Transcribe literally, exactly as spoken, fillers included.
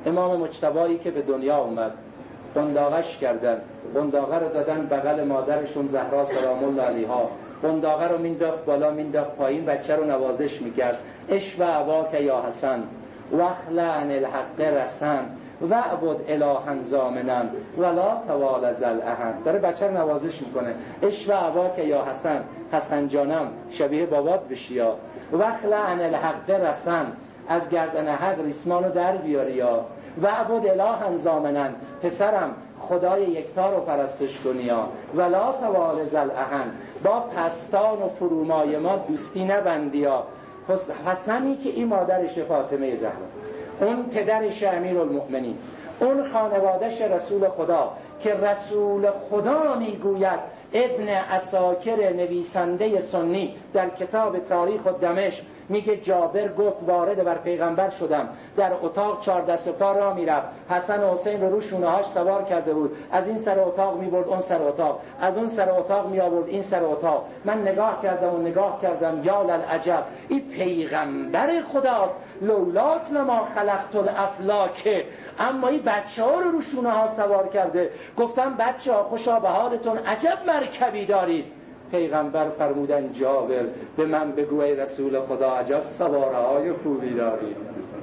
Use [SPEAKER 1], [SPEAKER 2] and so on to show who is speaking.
[SPEAKER 1] امام مجتبایی که به دنیا اومد، قنداقش کردن، قنداقه رو دادن بغل مادرشون زهرا سلام الله علیها، قنداقه رو مینداخت بالا مینداخت پایین، بچه رو نوازش میکرد. اشو اباک یا حسن واخلعن الحق رسن وعبد الها زامنا ولا توال ذل اهن. داره بچه رو نوازش میکنه. اشو اباک یا حسن، حسن جانم شبیه بابات بشیا. واخلعن الحق رسن، از گردن حق ریسمانو در بیاری یا. وعبد الها زامنا، پسرم خدای یکتا رو پرستش کنیا. ولا توال ذل اهن، با پستان و فرومای ما دوستی نبندیا. حسنی که این مادرش فاطمه زهرا، اون پدرش امیرالمؤمنین، اون خانوادهش رسول خدا که رسول خدا میگوید، ابن عساکر نویسنده سنی در کتاب تاریخ و دمشق میگه جابر گفت وارد بر پیغمبر شدم، در اتاق چهار دست و پا را میرفت، حسن و حسین رو رو شونه هاش سوار کرده بود، از این سر اتاق میبرد اون سر اتاق، از اون سر اتاق می آورد این سر اتاق. من نگاه کردم و نگاه کردم، یا للعجب، این پیغمبر خداست، لولاک لما خلقت الافلاک. اما این بچه ها رو رو شونه ها سوار کرده. گفتم بچه ها خوشا به حالتون، عجب مرکبی دارید. پیغمبر فرمودن جابر به من بگو ای رسول خدا، عجب سواره های خوبی دارید.